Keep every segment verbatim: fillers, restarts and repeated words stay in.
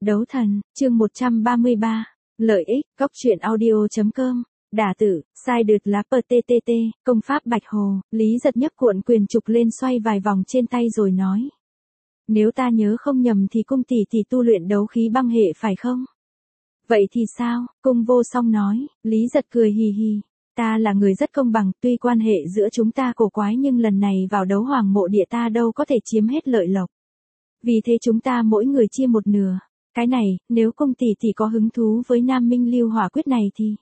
Đấu thần, chương một trăm ba mươi ba. Lợi ích, góc truyện audio.com. Đả tử, sai đượt lá pê tê tê tê, công pháp Bạch Hồ, Lý Giật nhấc cuộn quyền trục lên xoay vài vòng trên tay rồi nói. Nếu ta nhớ không nhầm thì cung tỷ tỷ tu luyện đấu khí băng hệ phải không? Vậy thì sao? Cung vô song nói, Lý Giật cười hì hì. Ta là người rất công bằng, tuy quan hệ giữa chúng ta cổ quái nhưng lần này vào đấu hoàng mộ địa ta đâu có thể chiếm hết lợi lộc. Vì thế chúng ta mỗi người chia một nửa. Cái này, nếu cung tỷ tỷ có hứng thú với Nam Minh Lưu Hỏa Quyết này thì...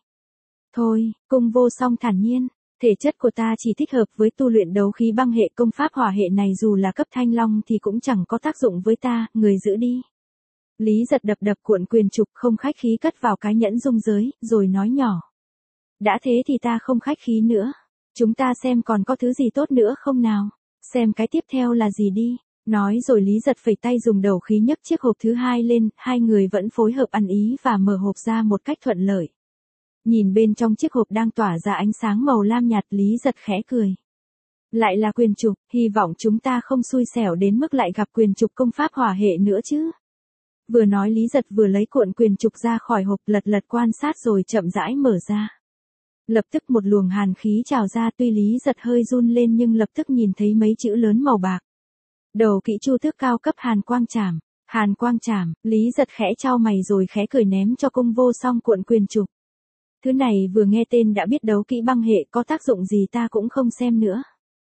Thôi, cung vô song thản nhiên, thể chất của ta chỉ thích hợp với tu luyện đấu khí băng hệ, công pháp hỏa hệ này dù là cấp thanh long thì cũng chẳng có tác dụng với ta, người giữ đi. Lý Giật đập đập cuộn quyền trục không khách khí cất vào cái nhẫn dung giới, rồi nói nhỏ. Đã thế thì ta không khách khí nữa. Chúng ta xem còn có thứ gì tốt nữa không nào? Xem cái tiếp theo là gì đi. Nói rồi Lý Giật phẩy tay dùng đầu khí nhấc chiếc hộp thứ hai lên, hai người vẫn phối hợp ăn ý và mở hộp ra một cách thuận lợi. Nhìn bên trong chiếc hộp đang tỏa ra ánh sáng màu lam nhạt, Lý Giật khẽ cười. Lại là quyền trục, hy vọng chúng ta không xui xẻo đến mức lại gặp quyền trục công pháp hỏa hệ nữa chứ. Vừa nói Lý Giật vừa lấy cuộn quyền trục ra khỏi hộp, lật lật quan sát rồi chậm rãi mở ra. Lập tức một luồng hàn khí trào ra, tuy Lý Giật hơi run lên nhưng lập tức nhìn thấy mấy chữ lớn màu bạc. Đầu kỹ chu tước cao cấp Hàn Quang Trảm. Hàn Quang Trảm, Lý Giật khẽ chau mày rồi khẽ cười ném cho cung vô song cuộn quyền trục. Thứ này vừa nghe tên đã biết đấu kỹ băng hệ, có tác dụng gì ta cũng không xem nữa.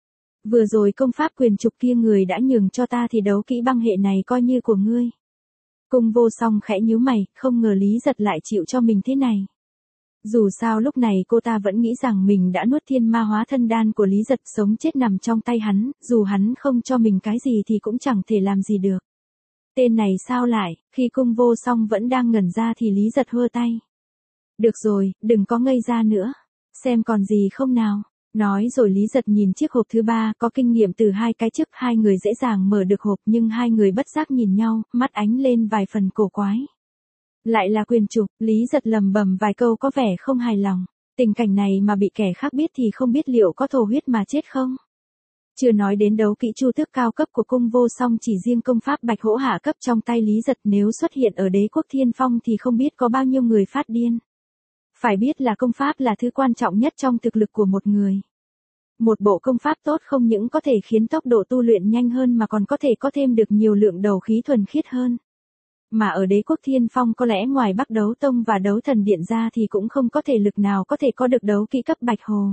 Vừa rồi công pháp quyền trục kia người đã nhường cho ta thì đấu kỹ băng hệ này coi như của ngươi. Cung vô song khẽ nhíu mày, không ngờ Lý Giật lại chịu cho mình thế này. Dù sao lúc này cô ta vẫn nghĩ rằng mình đã nuốt thiên ma hóa thân đan của Lý Giật, sống chết nằm trong tay hắn, dù hắn không cho mình cái gì thì cũng chẳng thể làm gì được. Tên này sao lại, khi cung vô song vẫn đang ngẩn ra thì Lý Giật hơ tay. Được rồi, đừng có ngây ra nữa. Xem còn gì không nào. Nói rồi Lý Giật nhìn chiếc hộp thứ ba, có kinh nghiệm từ hai cái trước, hai người dễ dàng mở được hộp nhưng hai người bất giác nhìn nhau, mắt ánh lên vài phần cổ quái. Lại là quyền trục, Lý Giật lầm bầm vài câu có vẻ không hài lòng. Tình cảnh này mà bị kẻ khác biết thì không biết liệu có thổ huyết mà chết không? Chưa nói đến đấu kỹ chu tước cao cấp của cung vô song, chỉ riêng công pháp Bạch Hổ hạ cấp trong tay Lý Giật nếu xuất hiện ở Đế quốc Thiên Phong thì không biết có bao nhiêu người phát điên. Phải biết là công pháp là thứ quan trọng nhất trong thực lực của một người. Một bộ công pháp tốt không những có thể khiến tốc độ tu luyện nhanh hơn mà còn có thể có thêm được nhiều lượng đấu khí thuần khiết hơn. Mà ở Đế quốc Thiên Phong có lẽ ngoài Bắc Đấu Tông và Đấu Thần Điện ra thì cũng không có thể lực nào có thể có được đấu kỹ cấp Bạch Hồ.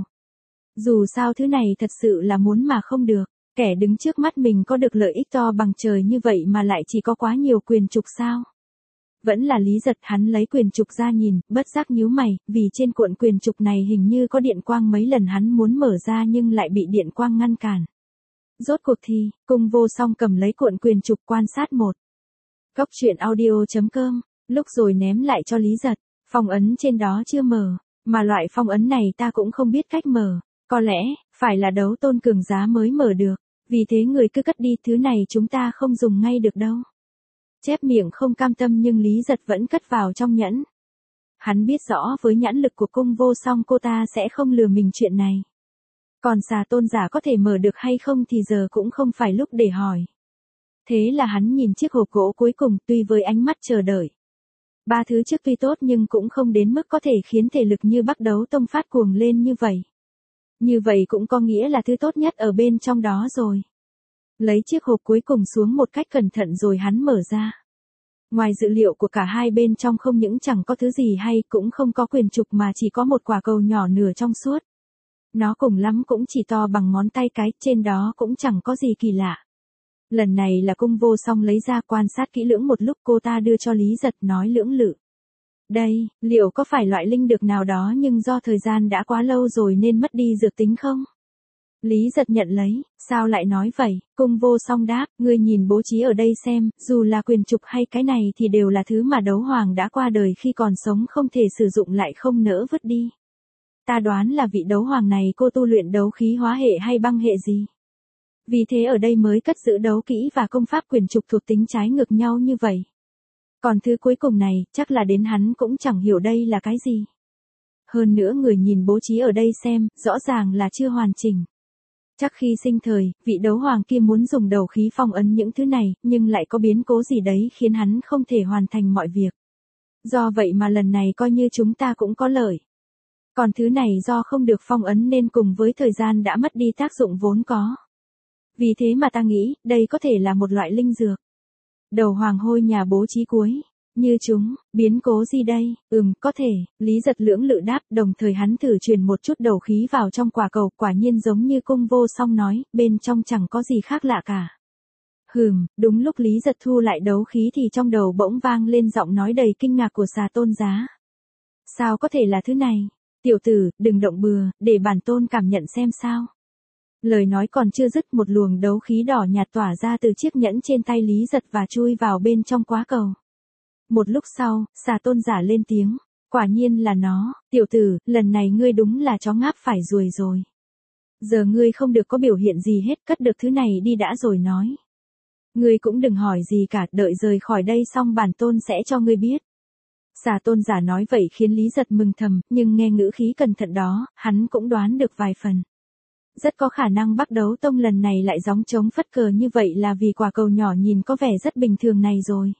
Dù sao thứ này thật sự là muốn mà không được, kẻ đứng trước mắt mình có được lợi ích to bằng trời như vậy mà lại chỉ có quá nhiều quyền trục sao? Vẫn là Lý Giật, hắn lấy quyền trục ra nhìn, bất giác nhíu mày, vì trên cuộn quyền trục này hình như có điện quang, mấy lần hắn muốn mở ra nhưng lại bị điện quang ngăn cản. Rốt cuộc thì, cung vô song cầm lấy cuộn quyền trục quan sát một. Góc truyện audio.com, lúc rồi ném lại cho Lý Giật, phong ấn trên đó chưa mở, mà loại phong ấn này ta cũng không biết cách mở, có lẽ, phải là đấu tôn cường giá mới mở được, vì thế người cứ cất đi, thứ này chúng ta không dùng ngay được đâu. Chép miệng không cam tâm nhưng Lý Giật vẫn cất vào trong nhẫn. Hắn biết rõ với nhãn lực của cung vô song cô ta sẽ không lừa mình chuyện này. Còn xà tôn giả có thể mở được hay không thì giờ cũng không phải lúc để hỏi. Thế là hắn nhìn chiếc hộp gỗ cuối cùng, tuy với ánh mắt chờ đợi. Ba thứ trước tuy tốt nhưng cũng không đến mức có thể khiến thể lực như Bắc Đấu Tông phát cuồng lên như vậy. Như vậy cũng có nghĩa là thứ tốt nhất ở bên trong đó rồi. Lấy chiếc hộp cuối cùng xuống một cách cẩn thận rồi hắn mở ra. Ngoài dự liệu của cả hai, bên trong không những chẳng có thứ gì hay, cũng không có quyền trục mà chỉ có một quả cầu nhỏ nửa trong suốt. Nó cùng lắm cũng chỉ to bằng ngón tay cái, trên đó cũng chẳng có gì kỳ lạ. Lần này là cung vô song lấy ra quan sát kỹ lưỡng một lúc, cô ta đưa cho Lý Giật nói lưỡng lự. Đây, liệu có phải loại linh dược nào đó nhưng do thời gian đã quá lâu rồi nên mất đi dược tính không? Lý Giật nhận lấy, sao lại nói vậy? Cung vô song đáp, ngươi nhìn bố trí ở đây xem, dù là quyền trục hay cái này thì đều là thứ mà đấu hoàng đã qua đời khi còn sống không thể sử dụng lại không nỡ vứt đi. Ta đoán là vị đấu hoàng này cô tu luyện đấu khí hóa hệ hay băng hệ gì? Vì thế ở đây mới cất giữ đấu kỹ và công pháp quyền trục thuộc tính trái ngược nhau như vậy. Còn thứ cuối cùng này, chắc là đến hắn cũng chẳng hiểu đây là cái gì. Hơn nữa người nhìn bố trí ở đây xem, rõ ràng là chưa hoàn chỉnh. Chắc khi sinh thời, vị đấu hoàng kia muốn dùng đầu khí phong ấn những thứ này, nhưng lại có biến cố gì đấy khiến hắn không thể hoàn thành mọi việc. Do vậy mà lần này coi như chúng ta cũng có lợi. Còn thứ này do không được phong ấn nên cùng với thời gian đã mất đi tác dụng vốn có. Vì thế mà ta nghĩ, đây có thể là một loại linh dược. Đầu hoàng hôi nhà bố trí cuối. Như chúng, biến cố gì đây? Ừm, có thể, Lý Giật lưỡng lự đáp, đồng thời hắn thử truyền một chút đầu khí vào trong quả cầu, quả nhiên giống như Cung Vô Song nói, bên trong chẳng có gì khác lạ cả. Hừm, đúng lúc Lý Giật thu lại đấu khí thì trong đầu bỗng vang lên giọng nói đầy kinh ngạc của Xà Tôn Giá. Sao có thể là thứ này? Tiểu tử, đừng động bừa, để bản tôn cảm nhận xem sao. Lời nói còn chưa dứt, một luồng đấu khí đỏ nhạt tỏa ra từ chiếc nhẫn trên tay Lý Giật và chui vào bên trong quá cầu. Một lúc sau, Xà Tôn Giả lên tiếng, quả nhiên là nó, tiểu tử, lần này ngươi đúng là chó ngáp phải ruồi rồi. Giờ ngươi không được có biểu hiện gì hết, cất được thứ này đi đã rồi nói. Ngươi cũng đừng hỏi gì cả, đợi rời khỏi đây xong bản tôn sẽ cho ngươi biết. Xà Tôn Giả nói vậy khiến Lý Giật mừng thầm, nhưng nghe ngữ khí cẩn thận đó, hắn cũng đoán được vài phần. Rất có khả năng Bắc Đấu Tông lần này lại gióng trống phất cờ như vậy là vì quả cầu nhỏ nhìn có vẻ rất bình thường này rồi.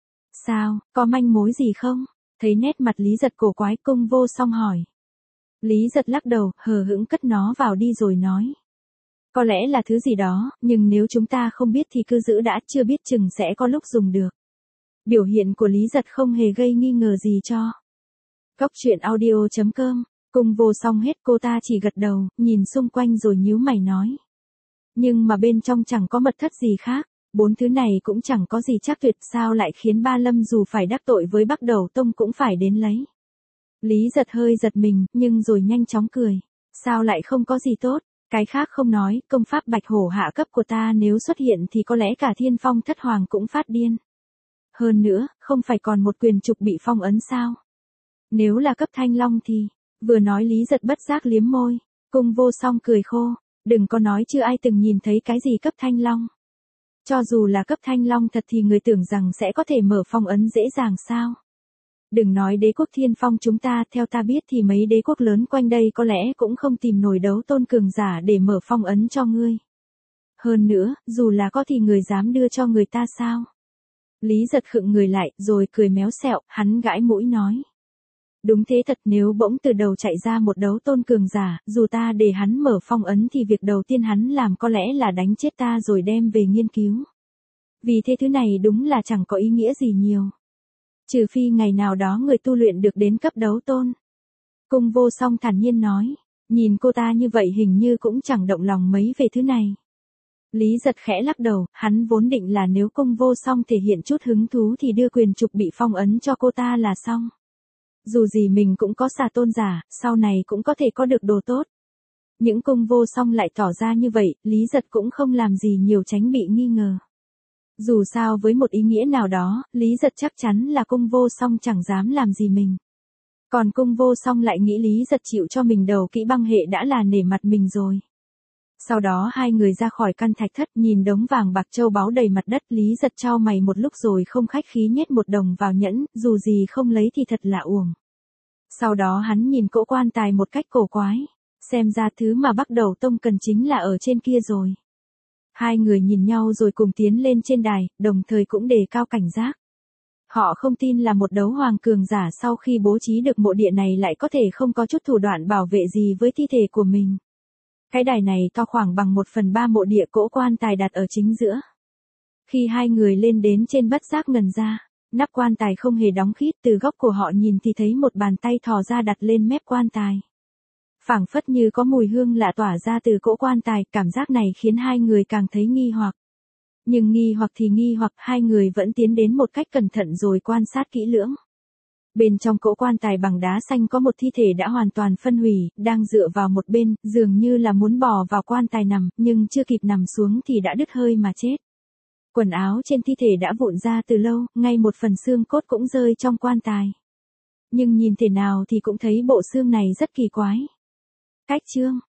Sao, có manh mối gì không? Thấy nét mặt Lý Giật cổ quái, Cung Vô Song hỏi. Lý Giật lắc đầu, hờ hững cất nó vào đi rồi nói. Có lẽ là thứ gì đó, nhưng nếu chúng ta không biết thì cứ giữ đã, chưa biết chừng sẽ có lúc dùng được. Biểu hiện của Lý Giật không hề gây nghi ngờ gì cho. Cốc truyện audio chấm com, Cung Vô Song hết, cô ta chỉ gật đầu, nhìn xung quanh rồi nhíu mày nói. Nhưng mà bên trong chẳng có mật thất gì khác. Bốn thứ này cũng chẳng có gì chắc tuyệt, sao lại khiến Ba Lâm dù phải đắc tội với Bắc Đầu Tông cũng phải đến lấy. Lý Giật hơi giật mình, nhưng rồi nhanh chóng cười. Sao lại không có gì tốt, cái khác không nói, công pháp Bạch Hổ hạ cấp của ta nếu xuất hiện thì có lẽ cả Thiên Phong Thất Hoàng cũng phát điên. Hơn nữa, không phải còn một quyền trục bị phong ấn sao? Nếu là cấp Thanh Long thì, vừa nói Lý Giật bất giác liếm môi, Cung Vô Song cười khô, đừng có nói chưa ai từng nhìn thấy cái gì cấp Thanh Long. Cho dù là cấp Thanh Long thật thì người tưởng rằng sẽ có thể mở phong ấn dễ dàng sao? Đừng nói đế quốc Thiên Phong chúng ta, theo ta biết thì mấy đế quốc lớn quanh đây có lẽ cũng không tìm nổi đấu tôn cường giả để mở phong ấn cho ngươi. Hơn nữa, dù là có thì người dám đưa cho người ta sao? Lý Giật khựng người lại, rồi cười méo xẹo, hắn gãi mũi nói. Đúng thế thật, nếu bỗng từ đầu chạy ra một đấu tôn cường giả, dù ta để hắn mở phong ấn thì việc đầu tiên hắn làm có lẽ là đánh chết ta rồi đem về nghiên cứu. Vì thế thứ này đúng là chẳng có ý nghĩa gì nhiều. Trừ phi ngày nào đó người tu luyện được đến cấp đấu tôn. Cung Vô Song thản nhiên nói, nhìn cô ta như vậy hình như cũng chẳng động lòng mấy về thứ này. Lý Giật khẽ lắc đầu, hắn vốn định là nếu Cung Vô Song thể hiện chút hứng thú thì đưa quyền trục bị phong ấn cho cô ta là xong. Dù gì mình cũng có Xà Tôn Giả, sau này cũng có thể có được đồ tốt. Những Cung Vô Song lại tỏ ra như vậy, Lý Giật cũng không làm gì nhiều tránh bị nghi ngờ. Dù sao với một ý nghĩa nào đó, Lý Giật chắc chắn là Cung Vô Song chẳng dám làm gì mình. Còn Cung Vô Song lại nghĩ Lý Giật chịu cho mình đầu kỹ băng hệ đã là nể mặt mình rồi. Sau đó hai người ra khỏi căn thạch thất, nhìn đống vàng bạc châu báu đầy mặt đất, Lý Giật chau mày một lúc rồi không khách khí nhét một đồng vào nhẫn, dù gì không lấy thì thật là uổng. Sau đó hắn nhìn cỗ quan tài một cách cổ quái, xem ra thứ mà Bắc Đầu Tông cần chính là ở trên kia rồi. Hai người nhìn nhau rồi cùng tiến lên trên đài, đồng thời cũng đề cao cảnh giác. Họ không tin là một đấu hoàng cường giả sau khi bố trí được mộ địa này lại có thể không có chút thủ đoạn bảo vệ gì với thi thể của mình. Cái đài này to khoảng bằng một phần ba mộ địa, cỗ quan tài đặt ở chính giữa. Khi hai người lên đến trên bất giác ngần ra, nắp quan tài không hề đóng khít, từ góc của họ nhìn thì thấy một bàn tay thò ra đặt lên mép quan tài. Phảng phất như có mùi hương lạ tỏa ra từ cỗ quan tài, cảm giác này khiến hai người càng thấy nghi hoặc. Nhưng nghi hoặc thì nghi hoặc, hai người vẫn tiến đến một cách cẩn thận rồi quan sát kỹ lưỡng. Bên trong cỗ quan tài bằng đá xanh có một thi thể đã hoàn toàn phân hủy, đang dựa vào một bên, dường như là muốn bò vào quan tài nằm, nhưng chưa kịp nằm xuống thì đã đứt hơi mà chết. Quần áo trên thi thể đã vụn ra từ lâu, ngay một phần xương cốt cũng rơi trong quan tài. Nhưng nhìn thế nào thì cũng thấy bộ xương này rất kỳ quái. Cách chương